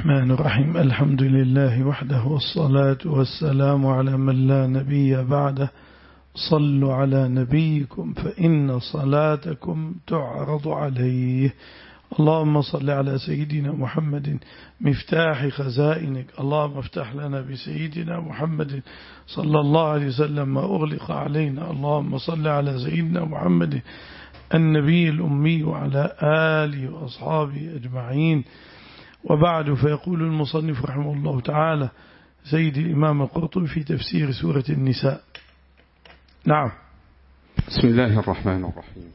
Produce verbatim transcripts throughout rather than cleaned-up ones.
الرحمن الرحيم. الحمد لله وحده والصلاة والسلام على من لا نبي بعده. صلوا على نبيكم فإن صلاتكم تعرض عليه. اللهم صل على سيدنا محمد مفتاح خزائنك. اللهم افتح لنا بسيدنا محمد صلى الله عليه وسلم ما أغلق علينا. اللهم صل على سيدنا محمد النبي الأمي وعلى آله وأصحابه أجمعين. وبعد، فيقول المصنف رحمه الله تعالى سيد الإمام القرطبي في تفسير سورة النساء. نعم. بسم الله الرحمن الرحيم.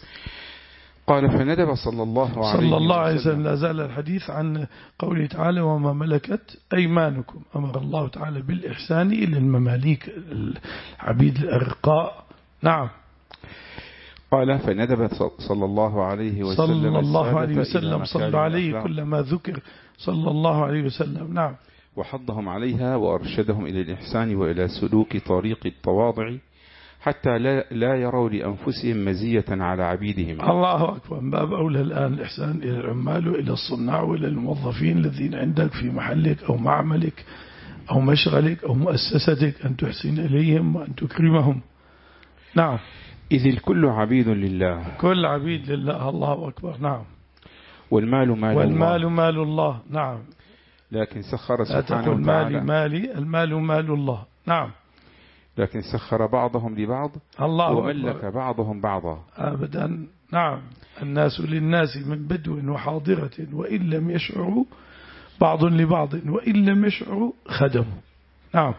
قال فندب صلى الله عليه وسلم صلى الله عليه وسلم. لا زال الحديث عن قوله تعالى وما ملكت أيمانكم. أمر الله تعالى بالإحسان إلى المماليك العبيد الأرقاء. نعم. قال فندب صلى الله عليه وسلم صلى الله عليه وسلم صلى عليه كل ما ذكر صلى الله عليه وسلم. نعم. وحضهم عليها وأرشدهم إلى الإحسان وإلى سلوك طريق التواضع حتى لا, لا يروا لأنفسهم مزية على عبيدهم. الله أكبر. باب أولى الآن الإحسان إلى العمال وإلى الصناع وإلى الموظفين الذين عندك في محلك أو معملك أو مشغلك أو مؤسستك، أن تحسن إليهم وأن تكرمهم. نعم. إذ الكل عبيد لله. كل عبيد لله. الله أكبر. نعم. والمال مال والمال الله. مال الله. نعم. لكن سخر لا سبحانه تقل وتعالى مالي مالي، المال مال الله. نعم. لكن سخر بعضهم لبعض الله وملك أكبر. بعضهم بعضا أبدا. نعم. الناس للناس من بدو وحاضرة وإن لم يشعروا بعض لبعض وإن لم يشعروا خدموا. نعم.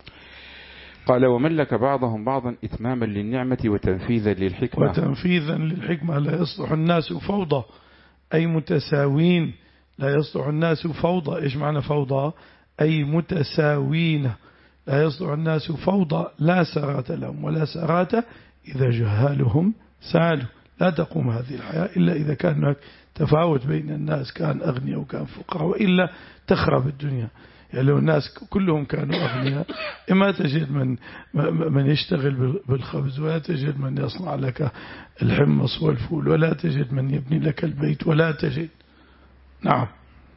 قال وملك بعضهم بعضا إتماما للنعمة وتنفيذا للحكمة. وتنفيذا للحكمة. لا يصلح الناس فوضى أي متساوين. لا يصلح الناس فوضى. إيش معنى فوضى؟ أي متساوين. لا يصلح الناس فوضى لا سرات لهم ولا سرات إذا جهالهم سالوا. لا تقوم هذه الحياة إلا إذا كان هناك تفاوت بين الناس، كان أغنياء وكان فقراء، وإلا تخرب الدنيا. يعني لو الناس كلهم كانوا أغنياء إما تجد من من يشتغل بالخبز، ولا تجد من يصنع لك الحمص والفول، ولا تجد من يبني لك البيت، ولا تجد. نعم.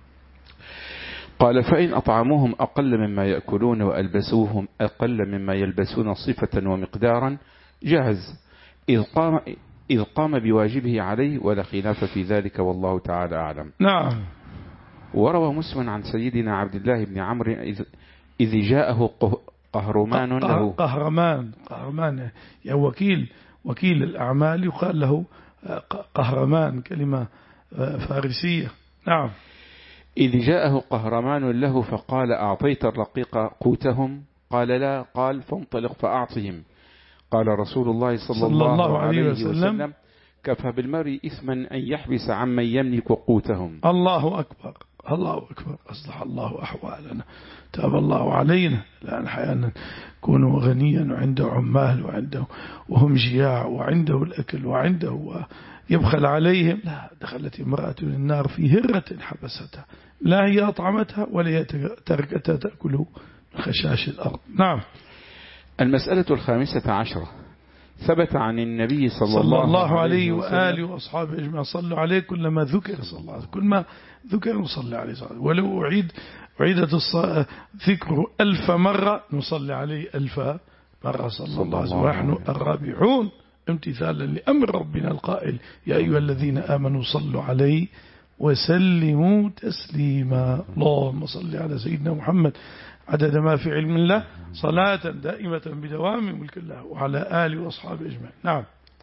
قال فإن أطعموهم أقل مما يأكلون وألبسوهم أقل مما يلبسون صفة ومقدارا جاز إذ قام, إذ قام بواجبه عليه ولا خلاف في ذلك والله تعالى أعلم. نعم. وروى مسلم عن سيدنا عبد الله بن عمرو إذ, إذ جاءه قهرمان له. قهرمان قهرمان يا وكيل وكيل الأعمال يقال له قهرمان، كلمة فارسية. نعم. إذ جاءه قهرمان له فقال أعطيت الرقيق قوتهم؟ قال لا. قال فانطلق فأعطهم. قال رسول الله صلى, صلى الله, الله عليه وسلم, وسلم كفى بالمرء إثما أن يحبس عمن يملك قوتهم. الله أكبر. الله أكبر. أصلح الله أحوالنا، تاب الله علينا. لأن أحيانا كونوا غنيا وعنده عمال وعنده وهم جياع وعنده الأكل وعنده يبخل عليهم، لا، دخلت امرأة النار في هرة حبستها، لا هي أطعمتها ولا هي تركتها تأكل من خشاش الأرض. نعم. المسألة الخامسة عشرة. ثبت عن النبي صلى, صلى الله, الله عليه وسلم وآله وأصحابه أجمعين صلوا عليه كلما ذكر صلى الله عليه وسلم. كل ما ذكر نصلي عليه صلى الله عليه وسلم. ولو أعيد أعيدت ذكره ألف مرة نصلي عليه ألف مرة صلى, صلى الله عليه وسلم. ونحن الرابعون امتثالا لأمر ربنا القائل يا أيها الذين آمنوا صلوا عليه وسلموا تسليما. اللهم صل على سيدنا محمد عدد ما في علم الله صلاة دائمة بدوام ملك الله وعلى آله وأصحابه أجمعين. نعم.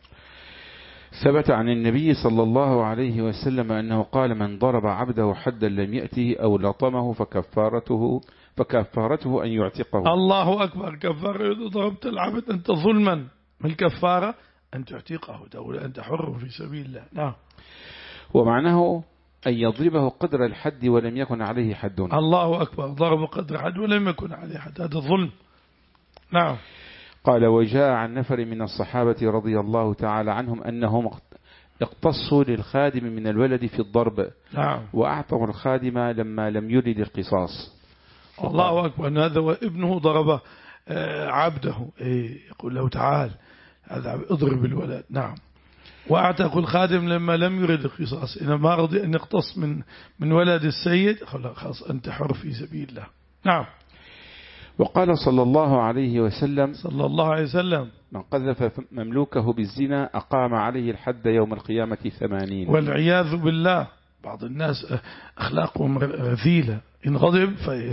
ثبت عن النبي صلى الله عليه وسلم أنه قال من ضرب عبده حدا لم يأته أو لطمه فكفارته فكفارته أن يعتقه. الله أكبر. كفارة ضربت العبد أنت ظلما، ما الكفارة؟ أن تعتقه، تقول أنت حر في سبيل الله. نعم. ومعناه أن يضربه قدر الحد ولم يكن عليه حد. الله أكبر. ضرب قدر حد ولم يكن عليه حد، هذا ظلم. نعم. قال وجاء عن نفر من الصحابة رضي الله تعالى عنهم أنهم اقتصوا للخادم من الولد في الضرب. نعم. وأعطوا الخادم لما لم يرد القصاص. الله أكبر. أن هذا وابنه ضرب عبده، يقول له تعال هذا اضرب الولد. نعم. وأعتق الخادم لما لم يرد القصاص، إنما رضي أن يقتص من من ولد السيد خلاص أنت حر في سبيل الله. نعم. وقال صلى الله عليه وسلم صلى الله عليه وسلم من قذف مملوكه بالزنا أقام عليه الحد يوم القيامة ثمانين. والعياذ بالله. بعض الناس أخلاقهم رذيلة، إن غضب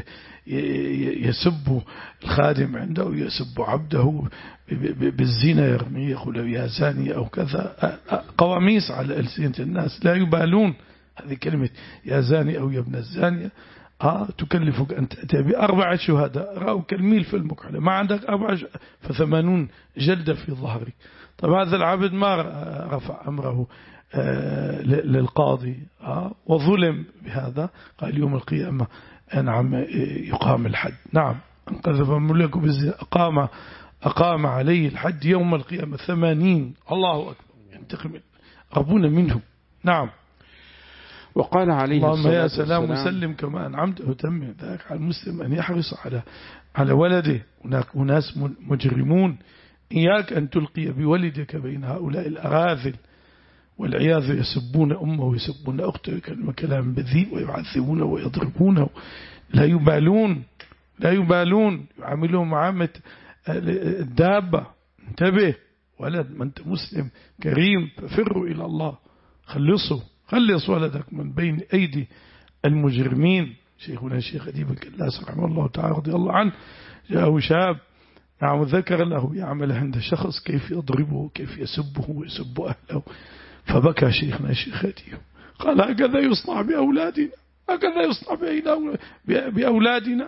فيسب الخادم عنده ويسب عبده بالزنا، يرميه يقول يا زاني أو كذا، قواميس على ألسنة الناس لا يبالون. هذه كلمة يا زاني أو يا ابن الزانية آه تكلفك أن تأتي بأربعة شهداء رأوا كالميل في المكحلة، ما عندك أربعة فثمانون جلدة في ظهرك. طب هذا العبد ما رفع أمره آه للقاضي آه وظلم بهذا، قال يوم القيامة نعم يقام الحد. نعم. أن قذف مملوكه بالزنا أقام أقام عليه الحد يوم القيامة ثمانين. الله أكبر. ينتقم ربنا منه. نعم. وقال عليه اللهم يا الصلاة سلام والسلام وسلم كما أنعمت وتم ذلك على المسلم أن يحرص على على ولده. هناك أناس مجرمون، إياك أن تلقي بولدك بين هؤلاء الأراذل والعياذ، يسبون أمه ويسبون أخته كلام بذيء ويعذبونه ويضربونه، لا يبالون لا يبالون يعاملهم معاملة الدابة. انتبه ولد، ما أنت مسلم كريم ففروا إلى الله، خلصوا خلص ولدك من بين أيدي المجرمين. شيخنا الشيخ أديب الكلاس رحمه الله تعالى رضي الله عنه جاءه شاب نعم ذكر له يعمل عند شخص كيف يضربه كيف يسبه ويسب أهله، فبكى شيخنا الشيخ أديب قال هكذا يصنع بأولادنا، هكذا يصنع بأولادنا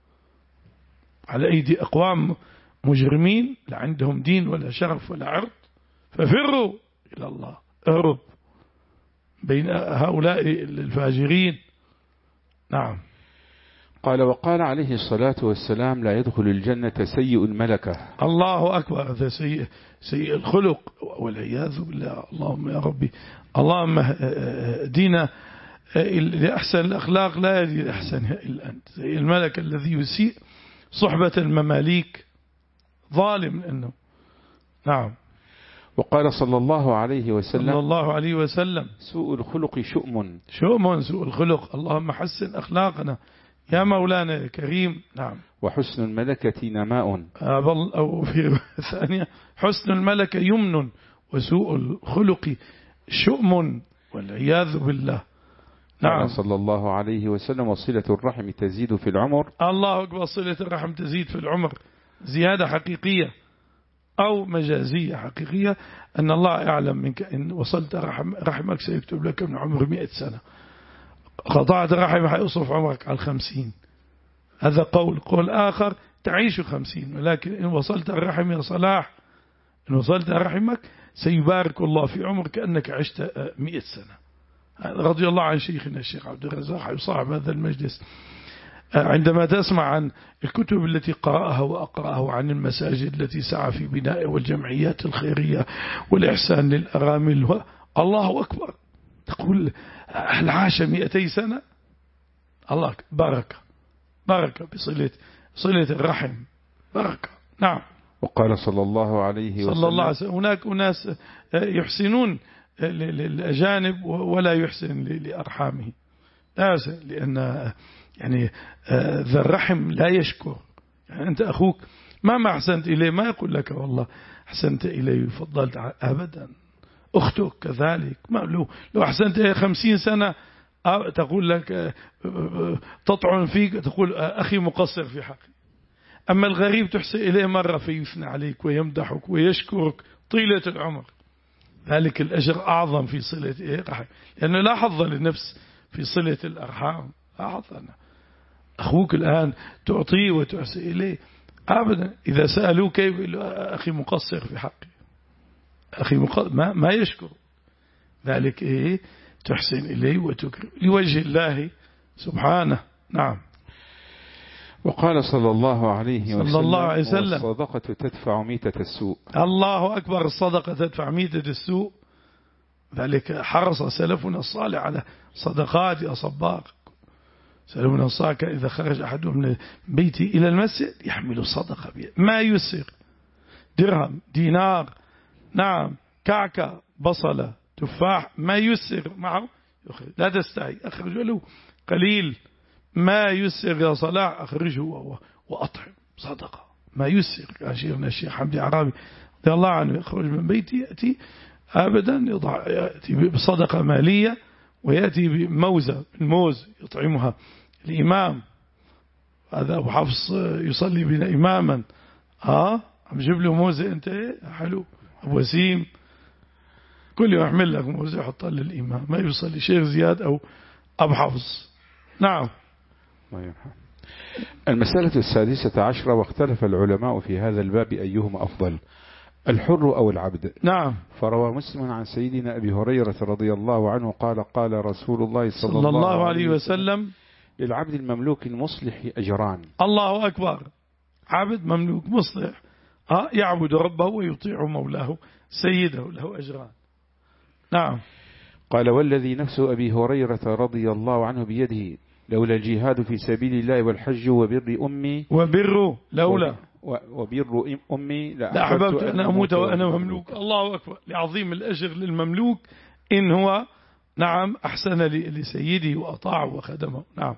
على أيدي أقوام مجرمين لا عندهم دين ولا شرف ولا عرض. ففروا إلى الله، اهرب بين هؤلاء الفاجرين. نعم. قال وقال عليه الصلاة والسلام لا يدخل الجنة سيء الملكة. الله أكبر. هذا سيء سيء الخلق والعياذ بالله. اللهم يا ربي اللهم دينا لأحسن الأخلاق لا يدي أحسنها إلا أنت. سيء الملك الذي يسيء صحبة المماليك ظالم أنه. نعم. وقال صلى الله عليه وسلم صلى الله عليه وسلم سوء الخلق شؤم شؤم سوء الخلق. اللهم حسن أخلاقنا يا مولانا الكريم. نعم. وحسن الملكة نماء، أو في ثانية حسن الملكة يمن وسوء الخلق شؤم والعياذ بالله. نعم. صلى الله عليه وسلم وصلة الرحم تزيد في العمر. الله أكبر. صلة الرحم تزيد في العمر زيادة حقيقية أو مجازية حقيقية، أن الله يعلم منك إن وصلت رحم رحمك سيكتب لك من عمر مئة سنة، قطعت رحمك حيصرف عمرك على الخمسين. هذا قول. قول آخر تعيش خمسين، ولكن إن وصلت الرحم يا صلاح إن وصلت رحمك سيبارك الله في عمرك كأنك عشت مئة سنة. رضي الله عن شيخنا الشيخ عبد الرزاق يصاحب هذا المجلس، عندما تسمع عن الكتب التي قرأها وأقرأها وعن المساجد التي سعى في بنائها والجمعيات الخيرية والإحسان للأرامل، الله أكبر، تقول هل عاش مئتي سنة؟ الله بركة بركة بصلة صلة الرحم بركة. نعم. وقال صلى الله عليه وسلم صلى الله عليه وسلم هناك أناس يحسنون للأجانب ولا يحسن لأرحامه، لأن يعني ذا الرحم لا يشكر. يعني أنت أخوك ما ما أحسنت إليه ما يقول لك والله أحسنت إليه وفضلت أبدا. أختك كذلك، ما لو لو أحسنت إليه خمسين سنة تقول لك تطعن فيك تقول أخي مقصر في حقي. أما الغريب تحسن إليه مرة فيثنى عليك ويمدحك ويشكرك طيلة العمر، ذلك الأجر أعظم في صلة الرحم، لأنه لا حظ للنفس في صلة الأرحام. لا حظ. أخوك الآن تعطيه وتحسن إليه أبدا. إذا سألوه كيف أخي مقصر في حقي، أخي مقصر ما, ما يشكر، ذلك إيه تحسن إليه وتكرم لوجه الله سبحانه. نعم. وقال صلى الله عليه وسلم صلى الله عليه وسلم الصدقة تدفع ميتة السوء. الله أكبر. الصدقة تدفع ميتة السوء، ذلك حرص سلفنا الصالح على صدقات يا صباق. سلفنا الصالح إذا خرج أحدهم من بيته إلى المسجد يحمل صدقة ما يسر، درهم دينار نعم كعكة بصلة تفاح ما يسر معه يخرج. لا تستعي، أخرج له قليل ما يسر يا صلاح، أخرجه وأطعم صدقة ما يسر. شيخنا الشيخ حمدي عرابي رضي الله عنه يخرج من بيته يأتي أبدا يضع يأتي بصدقة مالية ويأتي بموزة الموز يطعمها الإمام. هذا أبو حفص يصلي بنا إماما، ها عم جيب له موزة أنت حلو. أبو وسيم كل يوم يحمل لك موزة يحطها للإمام، ما يصلي شيخ زياد أو أبو حفص. نعم. المسألة السادسة عشرة، واختلف العلماء في هذا الباب أيهما أفضل، الحر أو العبد. نعم. فروى مسلم عن سيدنا أبي هريرة رضي الله عنه قال قال رسول الله صلى, صلى الله عليه وسلم للعبد المملوك المصلح أجران. الله أكبر. عبد مملوك مصلح أه يعبد ربه ويطيع مولاه سيده له أجران. نعم. قال والذي نفس أبي هريرة رضي الله عنه بيده لولا الجهاد في سبيل الله والحج وبر أمي وبر لولا وبر أمي لأحببت أن أموت وأنا مملوك. الله أكبر. لعظيم الأجر للمملوك إن هو نعم أحسن لسيده وأطاعه وخدمه. نعم.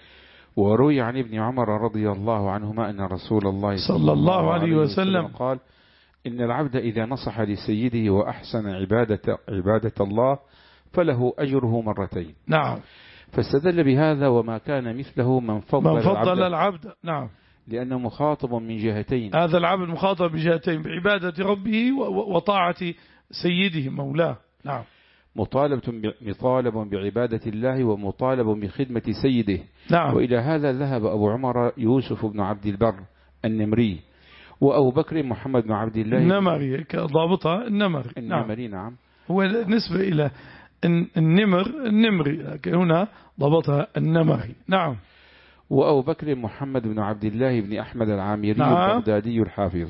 وروي عن ابن عمر رضي الله عنهما أن رسول الله صلى الله عليه وسلم قال إن العبد إذا نصح لسيده وأحسن عبادة, عبادة الله فله أجره مرتين. نعم. فاستدل بهذا وما كان مثله من فضل, من فضل العبد, العبد. نعم. لأنه مخاطب من جهتين. هذا العبد مخاطب بجهتين، بعبادة ربه وطاعة سيده مولاه. نعم. مطالب مطالب بعبادة الله ومطالب بخدمة سيده. نعم. وإلى هذا ذهب أبو عمر يوسف بن عبد البر النمري، وأبو بكر محمد بن عبد الله النمري ضابطها النمري. النمري. نعم. نعم. هو نسبة إلى النمر النمري، لكن هنا ضبطها النمري. نعم. وأبو بكر محمد بن عبد الله بن أحمد العامري. نعم. البغدادي الحافظ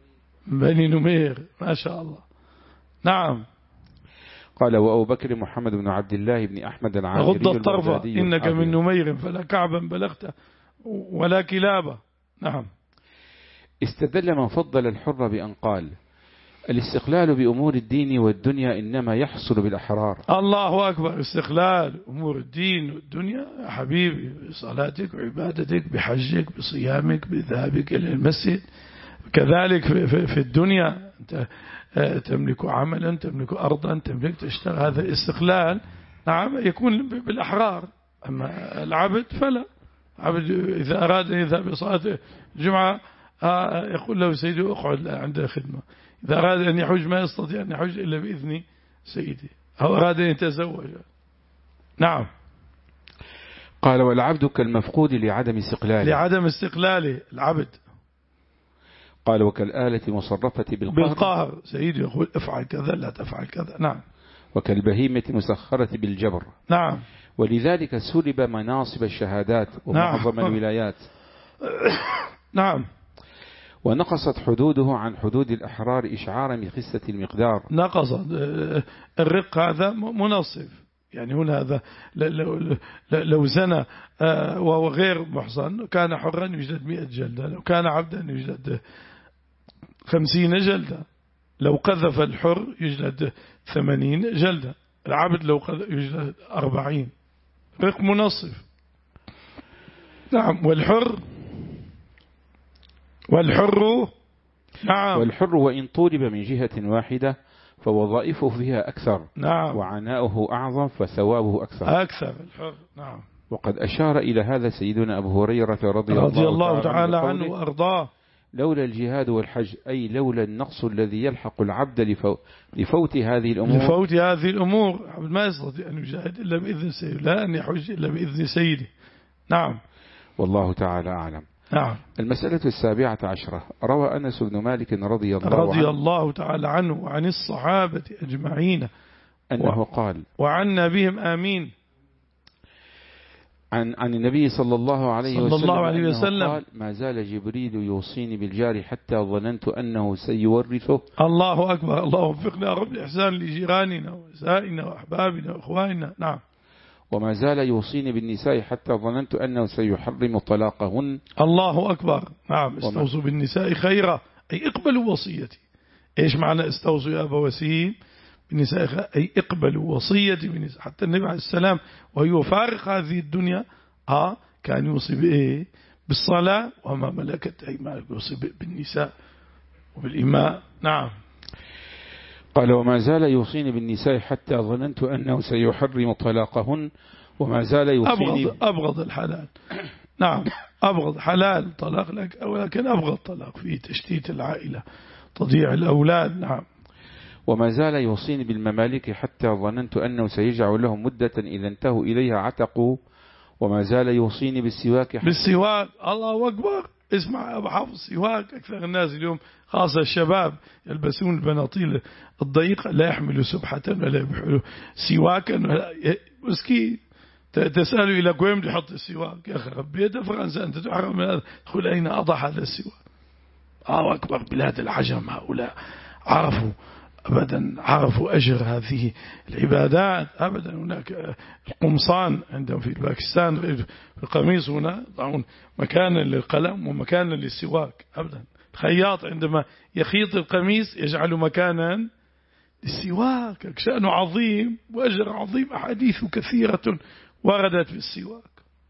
بني نمير ما شاء الله. نعم. قال وأبو بكر محمد بن عبد الله بن أحمد العامري غض الطرف إنك من نمير فلا كعبا بلغت ولا كلابة. نعم. استدل من فضل الحر بأن قال الاستقلال بأمور الدين والدنيا إنما يحصل بالأحرار. الله أكبر. استقلال أمور الدين والدنيا يا حبيبي بصلاتك وعبادتك بحجك بصيامك بذهابك إلى المسجد. كذلك في الدنيا أنت تملك عملا تملك أرضا تملك تشتغل، هذا الاستقلال نعم يكون بالأحرار. أما العبد فلا. عبد إذا أراد أن يذهب لصلاة الجمعة يقول له سيده اقعد عند خدمة. إذا أراد أن يحج ما يستطيع أن يحج إلا بإذن سيده، أو أراد أن يتزوج. نعم. قال والعبد كالمفقود لعدم استقلاله. لعدم استقلاله العبد. قال وكالآلة مصرفة بالقهر. بالقهر سيده يقول افعل كذا لا تفعل كذا. نعم. وكالبهيمة مسخرة بالجبر. نعم. ولذلك سلب مناصب الشهادات ومعظم نعم. الولايات. نعم. ونقصت حدوده عن حدود الأحرار إشعارا بخسة المقدار. نقصت. الرق هذا منصف، يعني هنا هذا لو زنى وهو غير محصن كان حرا يجلد مئة جلدة، لو كان عبدا يجلد خمسين جلدة، لو قذف الحر يجلد ثمانين جلدة، العبد لو قذف يجلد أربعين. رق منصف. نعم. والحر والحر نعم. والحر وإن طولب من جهة واحدة فوظائفه فيها أكثر. نعم. وعناؤه أعظم فثوابه أكثر. أكثر الحر. نعم. وقد أشار إلى هذا سيدنا أبو هريرة رضي, رضي الله, الله تعالى عنه وأرضاه. لولا الجهاد والحج أي لولا النقص الذي يلحق العبد لفو لفوت هذه الأمور. لفوت هذه الأمور ما يستطيع أن يجاهد إلا بإذن سيده، لا أن يحج إلا بإذن سيده. نعم. والله تعالى أعلم. نعم. المسألة السابعة عشرة، روى أنس بن مالك رضي الله رضي عنه الله تعالى عنه وعن الصحابة أجمعين أنه و... قال وعنا بهم آمين عن عن النبي صلى الله عليه صلى وسلم, الله عليه وسلم قال ما زال جبريل يوصيني بالجار حتى ظننت أنه سيورثه. الله أكبر. الله وفقنا رب الإحسان لجيراننا ونسائنا وأحبابنا وإخواننا. نعم. وما زال يوصيني بالنساء حتى ظننت أنه سيحرم طلاقهن. الله أكبر. نعم. استوصوا بالنساء خيرا أي اقبلوا وصيتي. إيش معنى استوصوا يا أبا وسيم؟ بنسائك، أي اقبلوا وصيتي بنساء. حتى النبي عليه السلام وهو فارق هذه الدنيا آه كان يوصي بإيه؟ بالصلاة وما ملكت أيمانكم، يوصي بالنساء وبالإماء. نعم. قال وما زال يوصيني بالنساء حتى ظننت أنه سيحرم طلاقهن، وما زال يوصيني أبغض, أبغض الحلال. نعم أبغض حلال طلاق لك، ولكن أبغض طلاق فيه تشتيت العائلة، تضييع الأولاد. نعم. وما زال يوصيني بالممالك حتى ظننت أنه سيجعل لهم مدة إذا انتهوا إليها عتقوا، وما زال يوصيني بالسواك حتى بالسواك. الله أكبر. اسمع أبو حافظ، السواك أكثر الناس اليوم خاصة الشباب يلبسون البناطيل الضيقة، لا يحملوا سبحة ولا يحملوا سواكا مسكين. تسأله إلى قويم يحط السواك، يا أخي ربيته فرنسا أنت تحرم من هذا، تقول أين أضع هذا السواك؟ آه أكبر. بلاد العجم هؤلاء عرفوا أبدا، عرفوا أجر هذه العبادات أبدا. هناك القمصان عندهم في باكستان في القميص هنا يضعون مكانا للقلم ومكانا للسواك أبدا. الخياط عندما يخيط القميص يجعل مكانا للسواك، شأنه عظيم وأجر عظيم. أحاديث كثيرة وردت في السواك،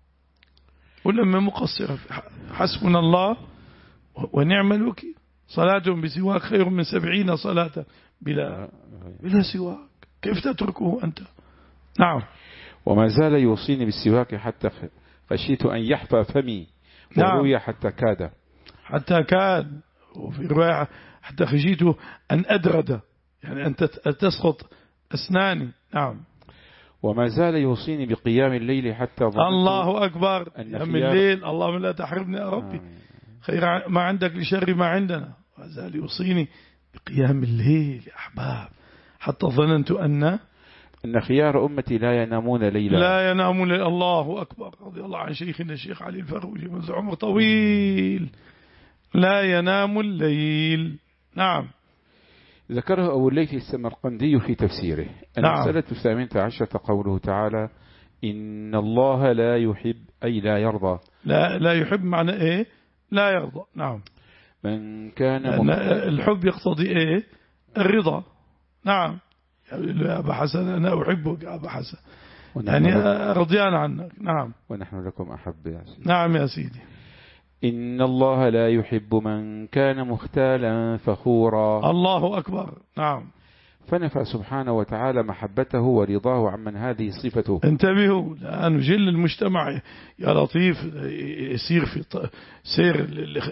ولما مقصرة حسبنا الله ونعم الوكيل. صلاتهم بسواك خير من سبعين صلاة بلا بلا سواك. كيف تتركه أنت؟ نعم. وما زال يوصيني بالسواك حتى خشيت أن يحفى فمي، وروي حتى كاد حتى كاد، وفي رواية حتى خشيت أن أدرد، يعني أن تسقط أسناني. نعم. وما زال يوصيني بقيام الليل حتى ظننت الله أكبر. قيام الليل، اللهم لا تحرمني يا ربي آه. خير ما عندك لشر ما عندنا. وزال يوصيني بقيام الليل يا أحباب حتى ظننت أن أن خيار أمتي لا ينامون ليلا لا ينامون ليلا. الله أكبر. رضي الله عن شيخنا الشيخ علي الفغولي منذ عمر طويل، لا ينام الليل. نعم. ذكره أبو الليث السمرقندي في تفسيره. المسألة نعم. الثامنة عشرة قوله تعالى إن الله لا يحب أي لا يرضى. لا لا يحب معنى إيه؟ لا يرضى. نعم. من كان الحب يقتضي إيه؟ الرضا. نعم. يا أبا حسن أنا أحبك يا أبا حسن، يعني رضيان عنك. نعم. ونحن لكم أحب يا سيدي. نعم يا سيدي. إن الله لا يحب من كان مختالا فخورا. الله أكبر. نعم. فنفى سبحانه وتعالى محبته ورضاه عمن هذه صفته. انتبهوا لأن جل المجتمع يا لطيف يسير في سير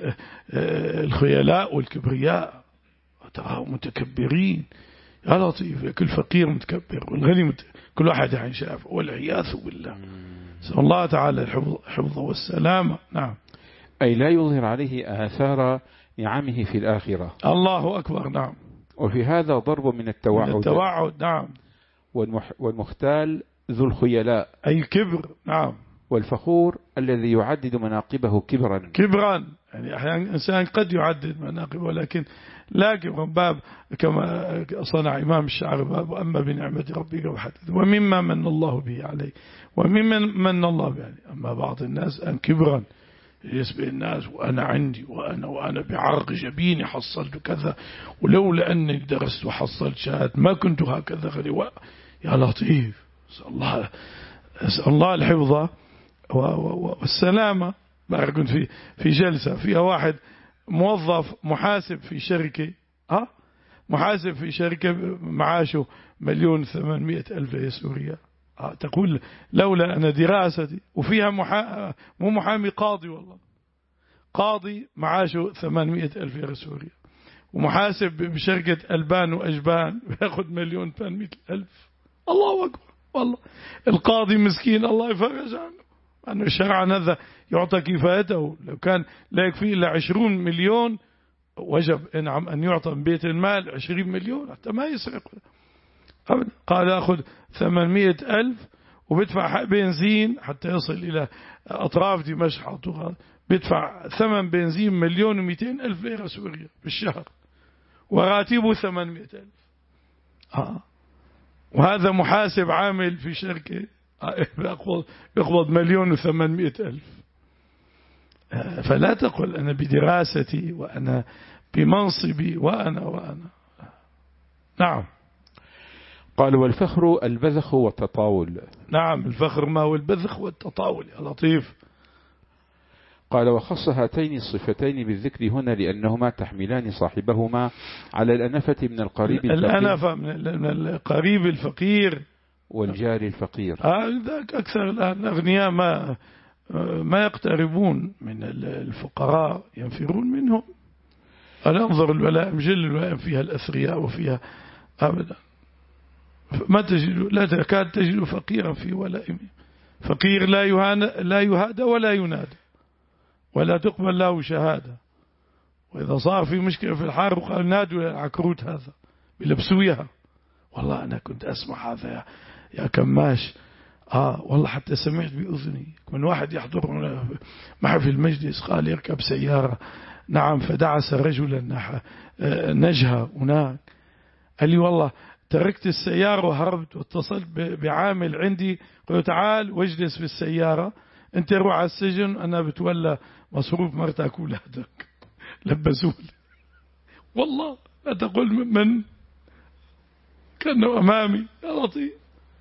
الخيلاء والكبرياء، وتراهم متكبرين يا لطيف. كل فقير متكبر والغني مت... كل واحد عن شاف، والعياذ بالله. نسأل الله تعالى الحفظ والسلامة. نعم. أي لا يظهر عليه آثار نعمه في الآخرة. الله أكبر. نعم. وفي هذا ضرب من التوعد. التوعد. نعم. والمح... والمختال ذو الخيلاء أي كبر. نعم. والفخور الذي يعدد مناقبه كبرا. كبرا يعني أحيانا الإنسان قد يعدد مناقبه، ولكن لا كبرا. باب كما صنع إمام الشعر باب أما بنعمة ربك وحدث ومما من الله به عليه وممن من الله به عليه. أما بعض الناس أن كبرا يسبق الناس، وأنا عندي وأنا وأنا بعرق جبيني حصلت كذا، ولولا أني درست وحصلت شهادة ما كنت هكذا غريب. يا لطيف. أسأل الله أسأل الله الحفظ والسلامة. بقى كنت في في جلسة فيها واحد موظف محاسب في شركة ها محاسب في شركة معاشه مليون ثمانمائة ألف يا سوريا. تقول لولا أنا دراستي، وفيها محا... مو محامي، قاضي، والله قاضي معاشه ثمانمائة ألف يا سوريا، ومحاسب بشركة ألبان وأجبان بياخد مليون ثمانمائة ألف. الله أكبر. والله القاضي مسكين الله يفرج عنه، أنه الشرع هذا يعطى كفايته. لو كان لا يكفي إلا عشرون مليون وجب إنعم أن يعطى من بيت المال عشرين مليون حتى ما يسرق. قال أخذ ثمانمائة ألف وبدفع بنزين حتى يصل إلى أطراف دمشق، بدفع ثمن بنزين مليون ومئتين ألف ليرة سوريا بالشهر، وراتبه ثمانمائة ألف. آه. وهذا محاسب عامل في شركة يقبض مليون وثمانمائة ألف. فلا تقل أنا بدراستي وأنا بمنصبي وأنا وأنا. نعم. قال والفخر البذخ والتطاول. نعم الفخر ما هو البذخ والتطاول يا لطيف. قال وخص هاتين الصفتين بالذكر هنا لأنهما تحملان صاحبهما على الأنفة من القريب الفقير الأنفة من القريب الفقير والجار الفقير. ذاك أكثر الآن الأغنياء ما ما يقتربون من الفقراء، ينفرون منهم. أنا أنظر الولاء مجل الولاء فيها الأثرياء وفيها أبدا ما تجد، لا تكاد تجد فقيرا في ولائهم. فقير لا يهان لا يهادى ولا ينادى ولا تقبل له شهادة. وإذا صار في مشكلة في الحرب قال نادوا العكروت هذا بلبسويها. والله أنا كنت أسمع هذا يا, يا كماش آه والله حتى سمعت بأذني من واحد يحضر معي في المجلس قال يركب سيارة نعم فدعس رجلا نجهة هناك قال لي والله تركت السيارة وهربت واتصلت بعامل عندي قلت تعال واجلس في السيارة انت روح على السجن انا بتولى مصروف مرتك وولادك. لبسوا لي والله لا تقول من كانه امامي يا لطيف.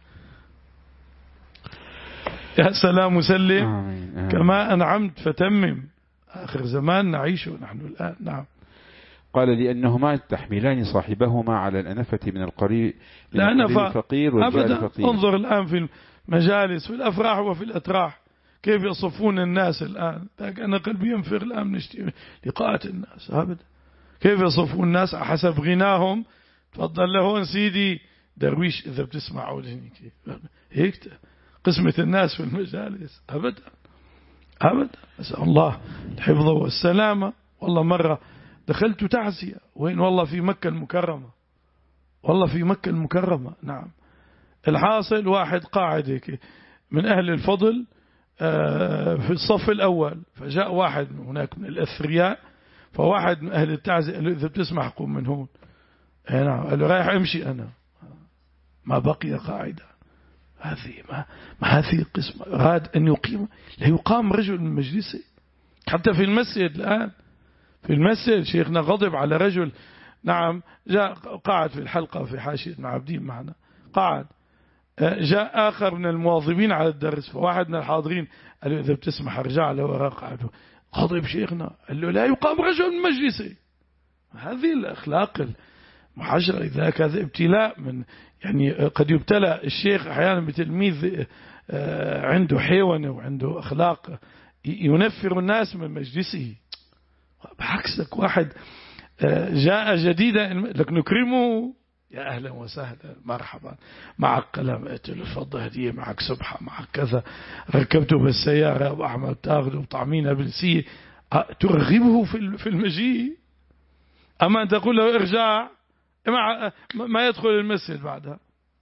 يا سلام وسلم. آمين آمين. كما انعمت فتمم. اخر زمان نعيشه نحن الان. نعم. قال لأنهما تحملان صاحبهما على الأنفة من القريب من القريب الفقير والجار الفقير. انظر الآن في المجالس في الأفراح وفي الأتراح كيف يصفون الناس الآن. أنا قلبي ينفر الآن من لقاءات الناس أبدا. كيف يصفون الناس حسب غناهم. تفضل لهون سيدي درويش إذا بتسمعوا لهني كيف هيك قسمة الناس في المجالس أبدا أبدا. أسأل الله الحفظ والسلامة. والله مرة دخلت تعزية وين والله في مكة المكرمة والله في مكة المكرمة. نعم. الحاصل واحد قاعد هيك من أهل الفضل في الصف الأول فجاء واحد من هناك من الأثرياء فواحد من أهل التعزية قال له إذا بتسمح قوم من هون. نعم. قال له رايح أمشي أنا ما بقي قاعدة. هذه ما, ما هذه القسمة أراد أن يقيم لا يقام رجل من مجلسه. حتى في المسجد الآن في المسجد شيخنا غضب على رجل نعم جاء قاعد في الحلقة في حاشية ابن عابدين معنا قاعد جاء آخر من المواظبين على الدرس فواحد من الحاضرين قال له إذا بتسمح ارجع له وراء قاعده. غضب شيخنا قال له لا يقام رجل من مجلسه. هذه الأخلاق المحجرة. إذا هذا ابتلاء من يعني قد يبتلى الشيخ أحيانا بتلميذ عنده حيوانة وعنده أخلاق ينفر الناس من مجلسه. بعكسك واحد جاء جديدا لك نكرمه يا أهلا وسهلا مرحبا معك قلم تفضل هدية معك سبحة معك كذا ركبته بالسيارة يا أبو أحمد تاخذه بطعمينها بالسية ترغبه في المجيء. أما أن تقول له ارجع ما يدخل المسجد بعدها.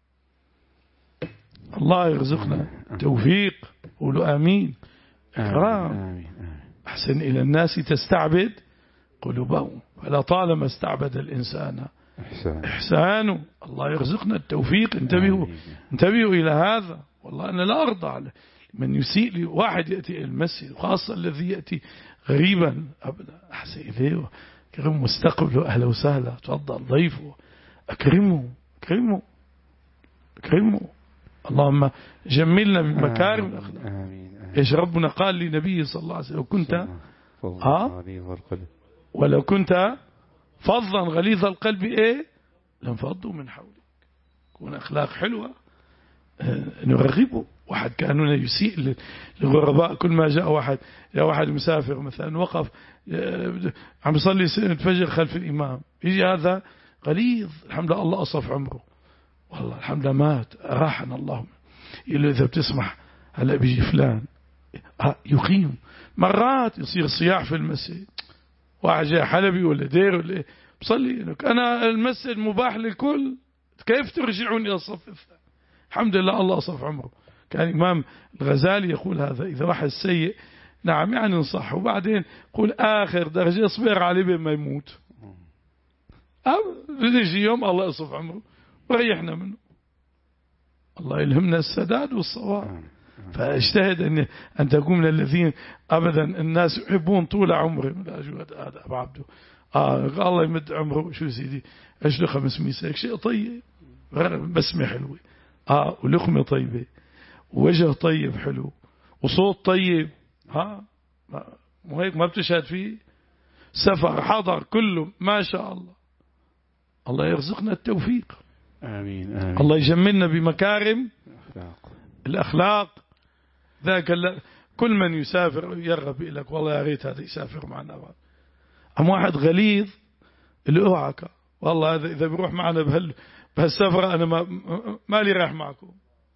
الله يرزقنا توفيق. قولوا آمين. إكرام. أحسن إلى الناس تستعبد قلوبهم فلا طالما استعبد الإنسان إحسان. إحسانه. الله يرزقنا التوفيق. انتبهوا انتبهوا إلى هذا. والله أنا لا أرضى على من يسيء لي. واحد يأتي المسجد خاصة الذي يأتي غريبا أبدا أحسن إليه أكرمه مستقبله أهلا وسهلا تفضل ضيفه أكرمه أكرمه أكرمه. اللهم جملنا بمكارم الأخلاق. إيش ربنا قال لنبيه صلى الله عليه وسلم كنت ها ولو كنت فظا غليظ القلب إيه لانفضوا من حولك. كون أخلاق حلوة نرغبه. واحد كانوا يسيء للغرباء كل ما جاء واحد يا واحد مسافر مثلا وقف عم يصلي سنة فجر خلف الإمام يجي هذا غليظ الحمد لله الله أصف عمره والله الحمد لله مات راحنا اللهم يقول له إذا بتسمح هلا بيجي فلان يقيم. مرات يصير صياح في المسجد واحد جاي حلبي ولا دير ولا بصلي أنا المسجد مباح للكل كيف ترجعون إلى الصف الثاني. الحمد لله الله أصف عمره. كان الإمام الغزالي يقول هذا إذا واحد سيء نعم يعني نصح وبعدين يقول آخر درجة يصبر عليه بما يموت. يجي يوم الله يصف عمره وريحنا منه. الله يلهمنا السداد والصواب. فاجتهد أن أن تكون من الذين أبدا الناس يحبون طول عمرهم. لا جود هذا أبو عبده آه الله يمد عمره شو سيدي أجل خمسمية سنة شيء طيب بسمة حلوة آه ولقمة طيبة ووجه طيب حلو وصوت طيب ها مو هيك ما بتشهد فيه سفر حضر كله ما شاء الله. الله يرزقنا التوفيق. آمين آمين. الله يجملنا بمكارم الأخلاق, الأخلاق. ذاك كل من يسافر يرغب لك والله يا ريت هذا يسافر معنا. أم واحد غليظ اللي اوعك والله هذا إذا بيروح معنا بهال بهالسفرة أنا ما ما لي رايح معكم.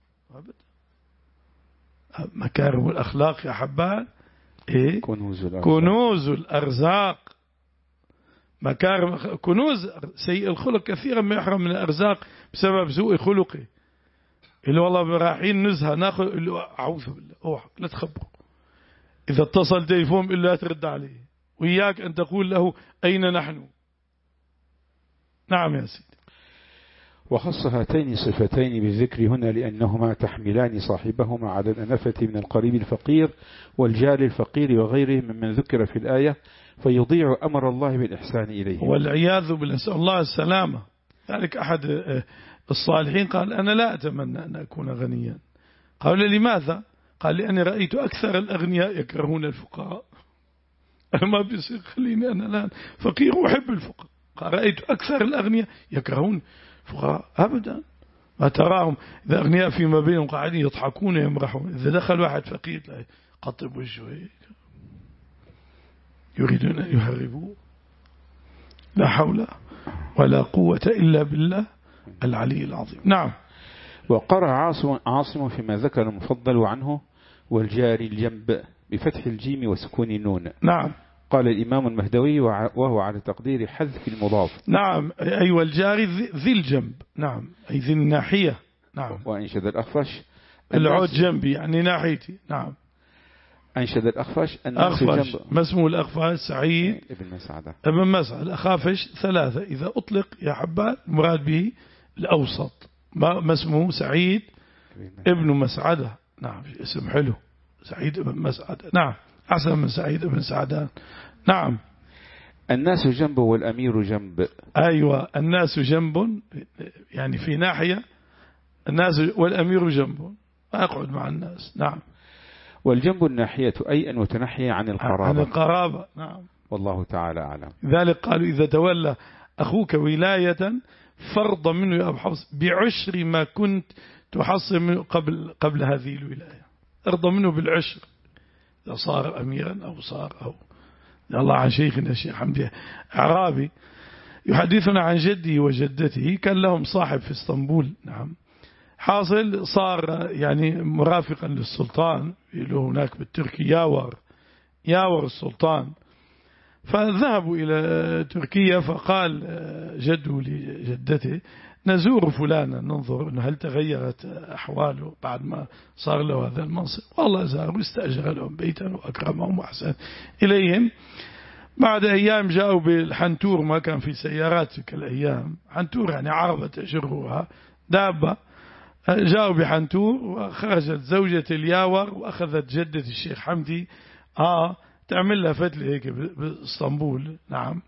مكارم الأخلاق يا حبان إيه؟ كنوز الأرزاق. كنوز الأرزاق. مكارم كنوز. سيء الخلق كثيرا ما يحرم من الأرزاق بسبب سوء خلقه. اللي والله رايحين نزهة ناخذ اللي أعوذ بالله اوعك لا تخبره. إذا اتصل تليفون إلا ترد عليه وإياك أن تقول له أين نحن. نعم يا سيدي. وخص هاتين صفتين بالذكر هنا لأنهما تحملان صاحبهما على الأنفة من القريب الفقير والجار الفقير وغيره ممن ذكر في الآية فيضيع أمر الله بالإحسان إليه والعياذ بالله. نسأل الله السلامة. ذلك أحد الصالحين قال أنا لا أتمنى أن أكون غنيا. قال لماذا؟ قال لأني رأيت أكثر الأغنياء يكرهون الفقراء. أنا ما بيصير خليني أنا الآن فقير وأحب الفقراء. قال رأيت أكثر الأغنياء يكرهون الفقراء أبدا. ما تراهم إذا أغنياء فيما بينهم قاعدين يضحكون ويمرحون. إذا دخل واحد فقير لا قطب وجهه هيك يريدون أن يهربوه. لا حول ولا قوة إلا بالله العلي العظيم. نعم. وقرأ عاصم, عاصم فيما ذكر المفضل عنه والجار الجنب بفتح الجيم وسكون النون. نعم. قال الإمام المهدوي وهو على تقدير حذف المضاف. نعم أي أيوة الجار ذي الجنب. نعم أي ذي الناحية. نعم. وأنشد الأخفش العود جنبي يعني ناحيتي. نعم. أنشد الأخفش الناس أخفش ما اسمه الأخفش سعيد ابن مسعدة ابن مسعد. الأخافش ثلاثة إذا أطلق يا حبان المراد به الأوسط. ما اسمه سعيد ابن مسعدة. نعم اسم حلو سعيد ابن مسعدة. نعم أحسن من سعيد ابن سعدان. نعم. الناس جنب والأمير جنب. أيوة الناس جنب يعني في ناحية الناس والأمير جنب ما أقعد مع الناس. نعم. والجنب الناحية أي أن متنحية عن القرابة. عن القرابة. نعم. والله تعالى أعلم. ذلك قالوا إذا تولى أخوك ولاية فرض منه يا أبو حفص بعشر ما كنت تحصل منه قبل قبل هذه الولاية. ارضى منه بالعشر إذا صار أميرا أو صار أو الله. عن شيخنا الشيخ حمدي عرابي يحدثنا عن جده وجدته كان لهم صاحب في اسطنبول. نعم. حاصل صار يعني مرافقا للسلطان له هناك بالتركي ياور ياور السلطان. فذهبوا إلى تركيا فقال جده لجدته نزور فلانا ننظر إنه هل تغيرت أحواله بعد ما صار له هذا المنصب. والله زاروا استأجر لهم بيتا وأكرمهم وأحسن إليهم. بعد أيام جاءوا بالحنتور ما كان في سيارات تلك الأيام. حنتور يعني عربة تجرها دابة. جاءوا بحنتور وخرجت زوجة الياور وأخذت جدة الشيخ حمدي آه تعمل لها فتلة هيك باسطنبول. نعم.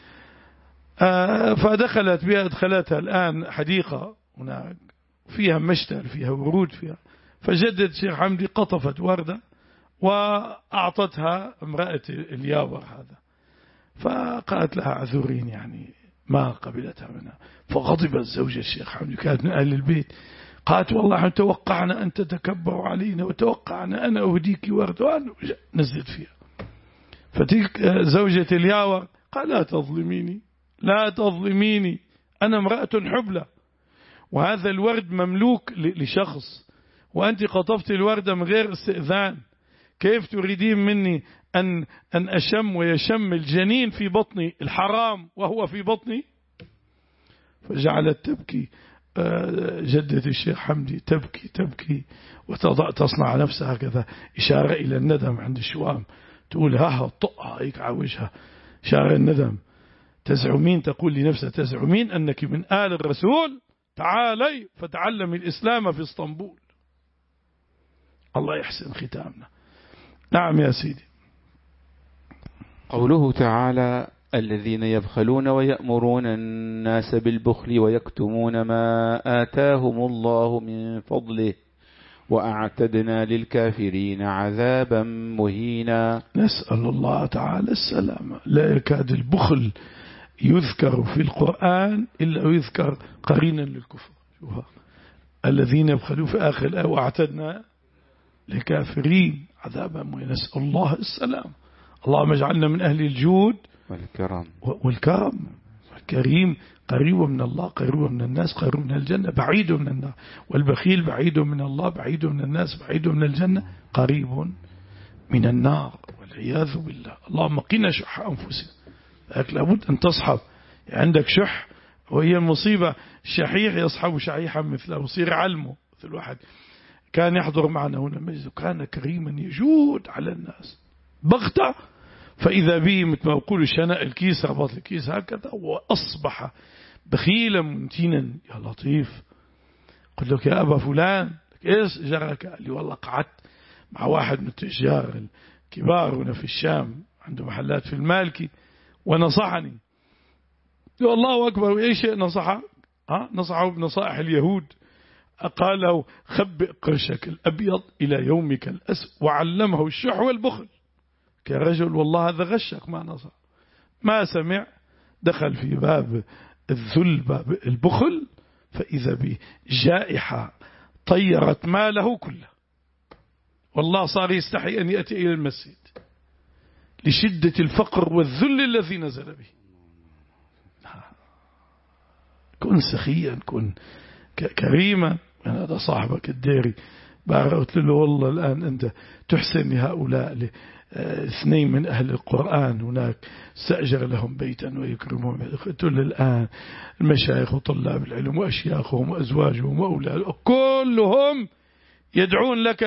آه فدخلت بها أدخلتها الآن حديقة هناك فيها مشتل فيها ورود فيها. فجدة الشيخ حمدي قطفت وردة وأعطتها امرأة الياور هذا. فقالت لها عذورين يعني ما قبلتها منها. فغضبت زوجة الشيخ حمدي كانت من أهل البيت. قالت والله توقعنا أن تتكبروا علينا وتوقعنا أنا أهديك ورد وأنا نزلت فيها. فتلك زوجة الياور قال لا تظلميني لا تظلميني أنا امرأة حبلى وهذا الورد مملوك لشخص وأنت قطفت الوردة من غير استئذان. كيف تريدين مني أن أن أشم ويشم الجنين في بطني الحرام وهو في بطني. فجعلت تبكي جدة الشيخ حمدي تبكي تبكي وتصنع نفسها كذا إشارة إلى الندم عند الشوام. تقول ها طقها هيك على وجهها إشارة الندم. تزعمين تقول لنفسها تزعمين أنك من آل الرسول تعالي فتعلم الإسلام في اسطنبول. الله يحسن ختامنا. نعم يا سيدي. قوله تعالى الذين يبخلون ويأمرون الناس بالبخل ويكتمون ما آتاهم الله من فضله وأعتدنا للكافرين عذابا مهينا. نسأل الله تعالى السلامة. لا يكاد البخل يذكر في القرآن إلا يذكر قرينا للكفر. شوها الذين يبخلون في آخر الآية وأعتدنا للكافرين عذابا مهينا. نسأل الله السلام. اللهم اجعلنا من أهل الجود والكرم والكرم. الكريم قريب من الله، قريب من الناس، قريب من الجنة، بعيد من النار. والبخيل بعيد من الله، بعيد من الناس، بعيد من الجنة، قريب من النار والعياذ بالله. اللهم قنا شح أنفسنا. لكن لابد أن تصحب عندك شح، وهي المصيبة. الشحيح يصحب شحيحا مثله ويصير علمه. مثل واحد كان يحضر معنا هنا مجلس وكان كريما يجود على الناس، بغتة فإذا به مثل ما يقول شناء الكيس، ربط الكيس هكذا، وأصبح بخيلا منتينا. يا لطيف، قلت لك يا أبا فلان إيش جرك؟ قال لي والله قعدت مع واحد من التجار الكبار هنا في الشام، عنده محلات في المالكي، ونصحني. والله أكبر. وأي شيء نصحه؟ ها نصحه بنصائح اليهود. قال له خبئ قرشك الأبيض إلى يومك الأسود، وعلمه الشح والبخل. كرجل والله هذا غشك ما نصح، ما سمع، دخل في باب الذل، باب البخل، فإذا به جائحة طيرت ماله كله. والله صار يستحي أن يأتي إلى المسجد لشدة الفقر والذل الذي نزل به. كن سخيا، كن كريما. هذا صاحبك الديري قلت له والله الآن أنت تحسن لهؤلاء اثنين من أهل القرآن هناك، استأجر لهم بيتا ويكرمهم. قلت له الآن المشايخ وطلاب العلم وأشياخهم وأزواجهم وأولادهم كلهم يدعون لك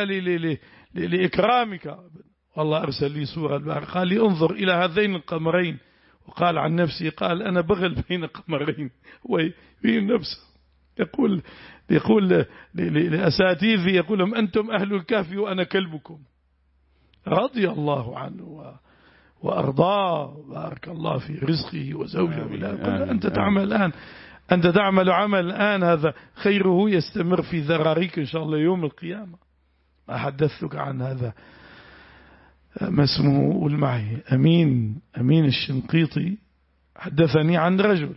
لإكرامك. والله أرسل لي صورة البارح قال لي انظر إلى هذين القمرين، وقال عن نفسي قال أنا بغل بين قمرين. ويبين نفسه يقول يقول لأساتذتي يقول لهم أنتم أهل الكهف وأنا كلبكم. رضي الله عنه وأرضاه، بارك الله في رزقه وزوجه. ولا أنت تعمل الآن، أنت تعمل عمل الآن هذا خيره يستمر في ذراريك إن شاء الله يوم القيامة. ما حدثتك عن هذا ما اسمه قول معي أمين أمين الشنقيطي حدثني عن رجل.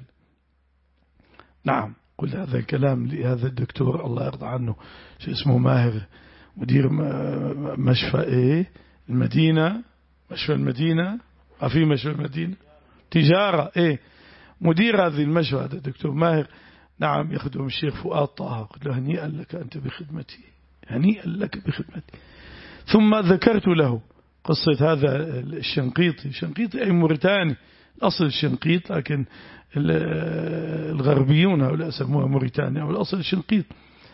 نعم قل هذا الكلام لهذا الدكتور الله يرضى عنه، شو اسمه ماهر، مدير مشفى ايه المدينة، مشفى المدينة، في مشفى المدينة تجارة ايه، مدير هذه المشفى هذا الدكتور ماهر. نعم يخدم الشيخ فؤاد طه. قلت له هنيئا لك أنت بخدمتي، هنيئا لك بخدمتي. ثم ذكرت له قصة هذا الشنقيطي. شنقيطي أي موريتاني، الأصل الشنقيط، لكن الغربيون هؤلاء سموها موريتانيا، والأصل الشنقيط.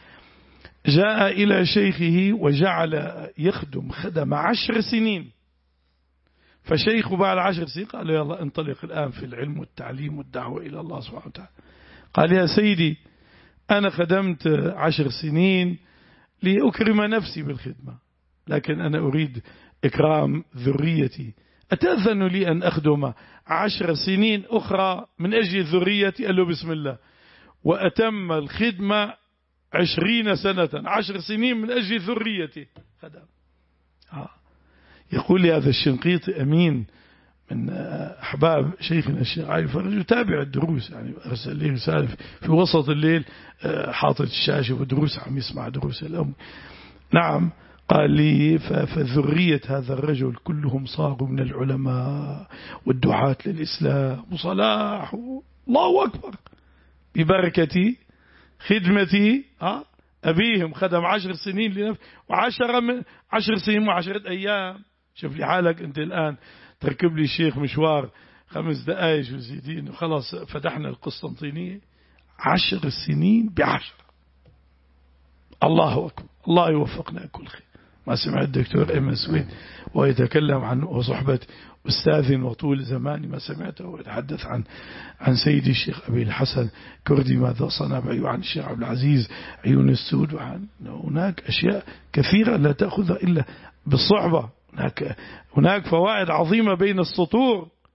جاء إلى شيخه وجعل يخدم خدم عشر سنين. فشيخه بعد عشر سنين قال له يلا انطلق الآن في العلم والتعليم والدعوة إلى الله سبحانه وتعالى. قال يا سيدي أنا خدمت عشر سنين لأكرم نفسي بالخدمة، لكن أنا أريد إكرام ذريتي، أتأذن لي أن أخدم عشر سنين أخرى من أجل ذريتي؟ قال له بسم الله. وأتم الخدمة عشرين سنة، عشر سنين من أجل ذريتي خدم. يقول لي هذا الشنقيطي أمين من أحباب شيخنا الشيخ علي فرج، يتابع الدروس، يعني أرسل لي رسالة في وسط الليل حاطط الشاشة ودروس عم يسمع دروس الأم. نعم قال لي فذرية هذا الرجل كلهم صاروا من العلماء والدعاة للإسلام وصلاح. الله أكبر، ببركتي خدمتي أبيهم خدم عشر سنين لنفسه، وعشرة من عشر سنين وعشرة أيام. شوف لي حالك أنت الآن تركب لي شيخ مشوار خمس دقائق وزيدين وخلاص فتحنا القسطنطينية. عشر سنين بعشر. الله أكبر، الله يوفقنا كل خير. ما سمع الدكتور إيمن سويد ويتكلم عن وصحبة أستاذ وطول زماني ما سمعته ويتحدث عن عن سيدي الشيخ أبي الحسن كردي ماذا صنع به، وعن الشيخ عبد العزيز عيون السود، وعن هناك أشياء كثيرة لا تأخذها إلا بالصحبة. هناك هناك فوائد عظيمة بين السطور.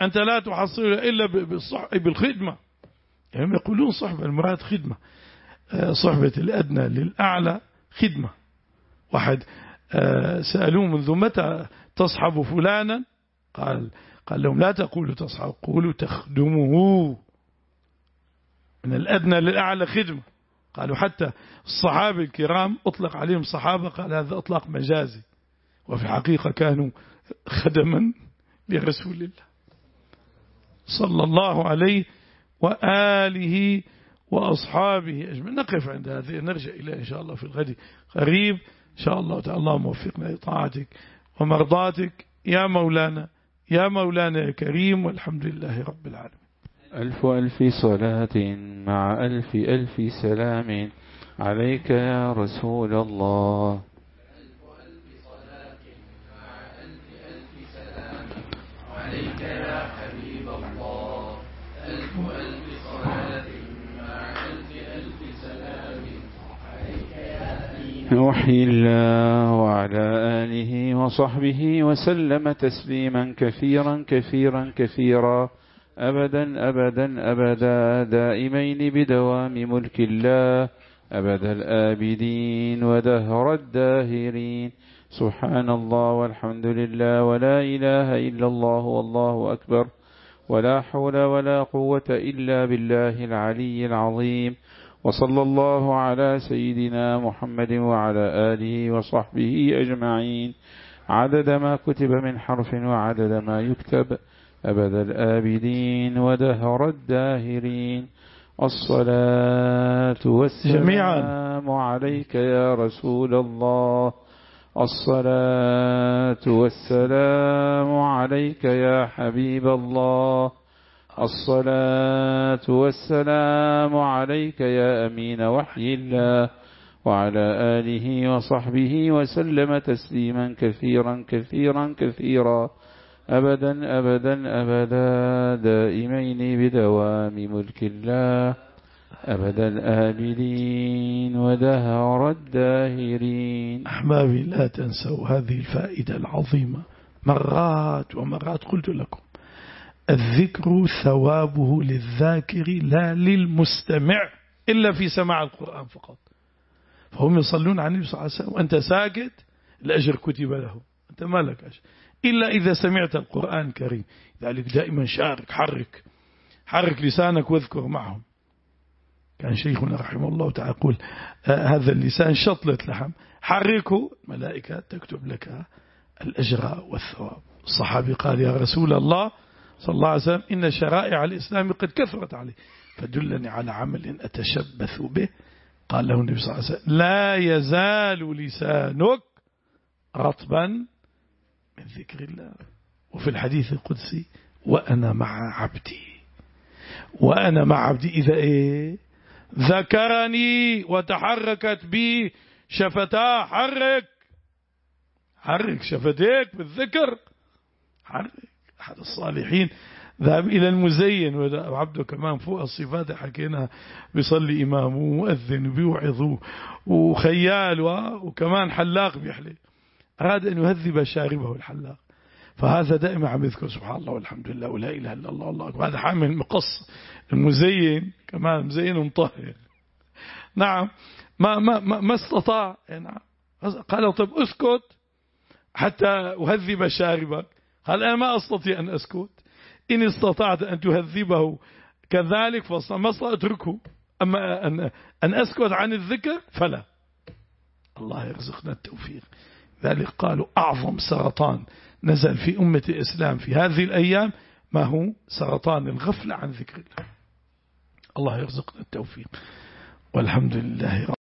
أنت لا تحصل إلا بالخدمة. يعني يقولون صحبة المراد خدمة، صحبة الأدنى للأعلى خدمة. واحد سألوه منذ متى تصحب فلانا، قال قال لهم لا تقولوا تصحب، قولوا تخدمه. من الأدنى للأعلى خدمة. قالوا حتى الصحابة الكرام أطلق عليهم صحابة، قال هذا أطلق مجازي، وفي الحقيقة كانوا خدما لرسول الله صلى الله عليه وآله وأصحابه أجمعين. نقف عند هذه، نرجع إلى إن شاء الله في الغد قريب إن شاء الله تعالى. اللهم وفقنا لطاعتك ومرضاتك يا مولانا يا مولانا يا كريم، والحمد لله رب العالمين. ألف ألف صلاة مع ألف ألف سلام عليك يا رسول الله. ألف ألف صلاة مع ألف ألف سلام عليك يا حبيب الله. ألف ألف صلاة مع ألف ألف سلام عليك يا أمين وحي الله وعلى آله وصحبه وسلم تسليما كثيرا كثيرا كثيرا أبدا أبدا أبدا دائمين بدوام ملك الله أبد الآبدين ودهر الداهرين. سبحان الله والحمد لله ولا إله إلا الله والله أكبر ولا حول ولا قوة إلا بالله العلي العظيم. وصلى الله على سيدنا محمد وعلى آله وصحبه أجمعين عدد ما كتب من حرف وعدد ما يكتب أبد الآبدين ودهر الداهرين. الصلاة والسلام عليك يا رسول الله. الصلاة والسلام عليك يا حبيب الله. الصلاة والسلام عليك يا أمين وحي الله وعلى آله وصحبه وسلم تسليما كثيرا كثيرا كثيرا أبدا أبدا أبدا دائمين بدوام ملك الله أبد الآبدين ودهر الداهرين. أحبابي لا تنسوا هذه الفائدة العظيمة، مرات ومرات قلت لكم الذكر ثوابه للذاكر لا للمستمع إلا في سماع القرآن فقط. فهم يصلون عن النبي صلى الله عليه وسلم وأنت ساكت الأجر كتب له، أنت ما لك أجر إلا إذا سمعت القرآن الكريم. ذلك دائما شارك، حرك حرك لسانك واذكر معهم. كان شيخنا رحمه الله تعالى يقول آه هذا اللسان شطلة لحم، حركه الملائكة تكتب لك الأجر والثواب. الصحابي قال يا رسول الله صلى الله عليه وسلم إن شرائع الإسلام قد كثرت عليه فدلني على عمل أتشبث به. قال له النبي صلى الله عليه وسلم لا يزال لسانك رطبا من ذكر الله. وفي الحديث القدسي وأنا مع عبدي، وأنا مع عبدي إذا إيه ذكرني وتحركت بي شفتاه. حرك حرك شفتيك بالذكر، حرك. أحد الصالحين ذهب إلى المزين وعبده كمان فوق الصفات حكينا، بيصلي إمامه ومؤذن وبيوعظه وخيال وكمان حلاق بيحلي. أراد أن يهذب شاربه الحلاق، فهذا دائما عم يذكر سبحان الله والحمد لله ولا إله إلا الله الله أكبر. هذا حامل مقص المزين كمان مزين ومطهر. نعم ما ما ما, ما استطاع. نعم قال طب اسكت حتى أهذب شاربك. قال أنا ما أستطيع أن أسكت، إن استطعت أن تهذبه كذلك فما اتركه، أما أن, أن أسكت عن الذكر فلا. الله يرزقنا التوفيق. ذلك قالوا أعظم سرطان نزل في أمة الإسلام في هذه الأيام ما هو سرطان الغفلة عن ذكر الله. الله يرزقنا التوفيق والحمد لله رب